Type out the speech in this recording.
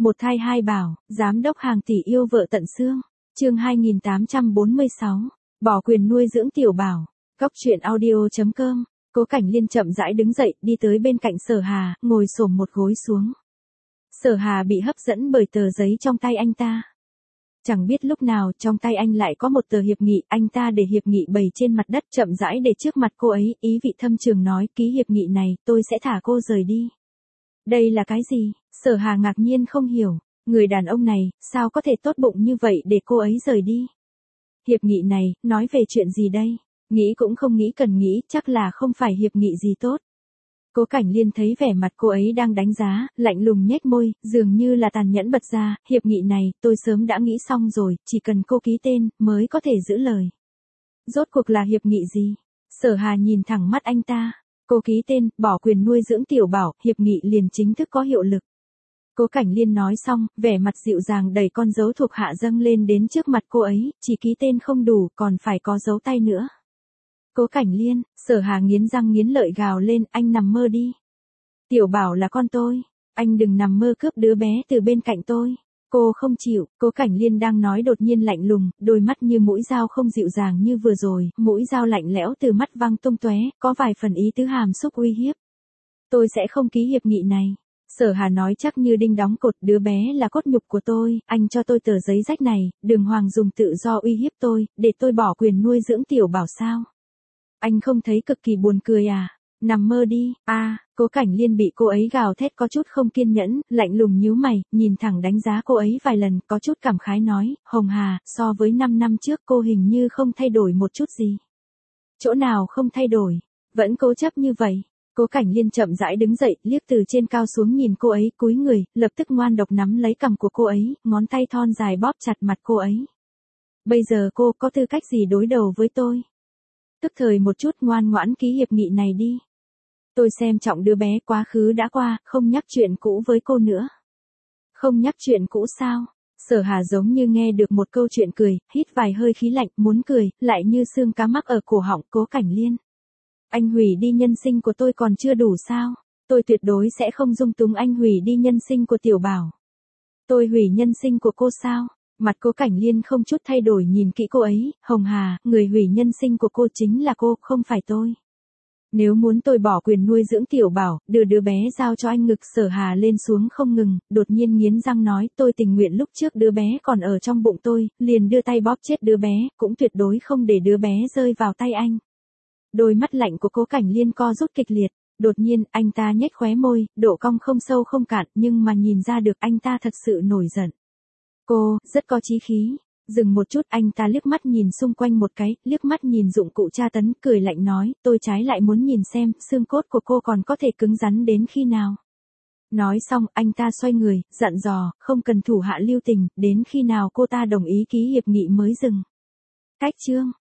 Một thai hai bảo, giám đốc hàng tỷ yêu vợ tận xương. Chương 2846. Bỏ quyền nuôi dưỡng tiểu bảo. Góc truyện audio.com. Cố Cảnh Liên chậm rãi đứng dậy, đi tới bên cạnh Sở Hà, ngồi xổm một gối xuống. Sở Hà bị hấp dẫn bởi tờ giấy trong tay anh ta. Chẳng biết lúc nào trong tay anh lại có một tờ hiệp nghị, anh ta để hiệp nghị bày trên mặt đất, chậm rãi để trước mặt cô ấy, ý vị thâm trường nói, ký hiệp nghị này, tôi sẽ thả cô rời đi. Đây là cái gì? Sở Hà ngạc nhiên không hiểu, người đàn ông này, sao có thể tốt bụng như vậy để cô ấy rời đi? Hiệp nghị này, nói về chuyện gì đây? Nghĩ cũng không nghĩ cần nghĩ, chắc là không phải hiệp nghị gì tốt. Cố Cảnh Liên thấy vẻ mặt cô ấy đang đánh giá, lạnh lùng nhếch môi, dường như là tàn nhẫn bật ra, hiệp nghị này, tôi sớm đã nghĩ xong rồi, chỉ cần cô ký tên, mới có thể giữ lời. Rốt cuộc là hiệp nghị gì? Sở Hà nhìn thẳng mắt anh ta. Cô ký tên, bỏ quyền nuôi dưỡng tiểu bảo, hiệp nghị liền chính thức có hiệu lực. Cố Cảnh Liên nói xong, vẻ mặt dịu dàng đẩy con dấu thuộc hạ dâng lên đến trước mặt cô ấy, chỉ ký tên không đủ, còn phải có dấu tay nữa. Cố Cảnh Liên, Sở Hà nghiến răng nghiến lợi gào lên, anh nằm mơ đi. Tiểu bảo là con tôi, anh đừng nằm mơ cướp đứa bé từ bên cạnh tôi. Cô không chịu, Cố Cảnh Liên đang nói đột nhiên lạnh lùng, đôi mắt như mũi dao không dịu dàng như vừa rồi, mũi dao lạnh lẽo từ mắt văng tung tóe, có vài phần ý tứ hàm xúc uy hiếp. Tôi sẽ không ký hiệp nghị này. Sở Hà nói chắc như đinh đóng cột, đứa bé là cốt nhục của tôi, anh cho tôi tờ giấy rách này, Đường Hoàng dùng tự do uy hiếp tôi, để tôi bỏ quyền nuôi dưỡng tiểu bảo sao? Anh không thấy cực kỳ buồn cười à? Nằm mơ đi, Cố Cảnh Liên bị cô ấy gào thét có chút không kiên nhẫn, lạnh lùng nhíu mày, nhìn thẳng đánh giá cô ấy vài lần, có chút cảm khái nói, Hồng Hà, so với 5 năm trước cô hình như không thay đổi một chút gì. Chỗ nào không thay đổi, vẫn cố chấp như vậy. Cố Cảnh Liên chậm rãi đứng dậy, liếc từ trên cao xuống nhìn cô ấy, cúi người, lập tức ngoan độc nắm lấy cằm của cô ấy, ngón tay thon dài bóp chặt mặt cô ấy. Bây giờ cô có tư cách gì đối đầu với tôi? Tức thời một chút, ngoan ngoãn ký hiệp nghị này đi. Tôi xem trọng đứa bé, quá khứ đã qua, không nhắc chuyện cũ với cô nữa. Không nhắc chuyện cũ sao? Sở Hà giống như nghe được một câu chuyện cười, hít vài hơi khí lạnh, muốn cười, lại như xương cá mắc ở cổ họng. Cố Cảnh Liên. Anh hủy đi nhân sinh của tôi còn chưa đủ sao? Tôi tuyệt đối sẽ không dung túng anh hủy đi nhân sinh của tiểu bảo. Tôi hủy nhân sinh của cô sao? Mặt Cố Cảnh Liên không chút thay đổi nhìn kỹ cô ấy, Hồng Hà, người hủy nhân sinh của cô chính là cô, không phải tôi. Nếu muốn tôi bỏ quyền nuôi dưỡng tiểu bảo, đưa đứa bé giao cho anh. Ngực Sở Hà lên xuống không ngừng, đột nhiên nghiến răng nói, tôi tình nguyện lúc trước đứa bé còn ở trong bụng tôi, liền đưa tay bóp chết đứa bé, cũng tuyệt đối không để đứa bé rơi vào tay anh. Đôi mắt lạnh của Cố Cảnh Liên co rút kịch liệt, đột nhiên, anh ta nhếch khóe môi, độ cong không sâu không cạn, nhưng mà nhìn ra được anh ta thật sự nổi giận. Cô, rất có chí khí. Dừng một chút, anh ta liếc mắt nhìn xung quanh một cái, liếc mắt nhìn dụng cụ tra tấn, cười lạnh nói, tôi trái lại muốn nhìn xem, xương cốt của cô còn có thể cứng rắn đến khi nào. Nói xong, anh ta xoay người, dặn dò, không cần thủ hạ lưu tình, đến khi nào cô ta đồng ý ký hiệp nghị mới dừng. Cách chương.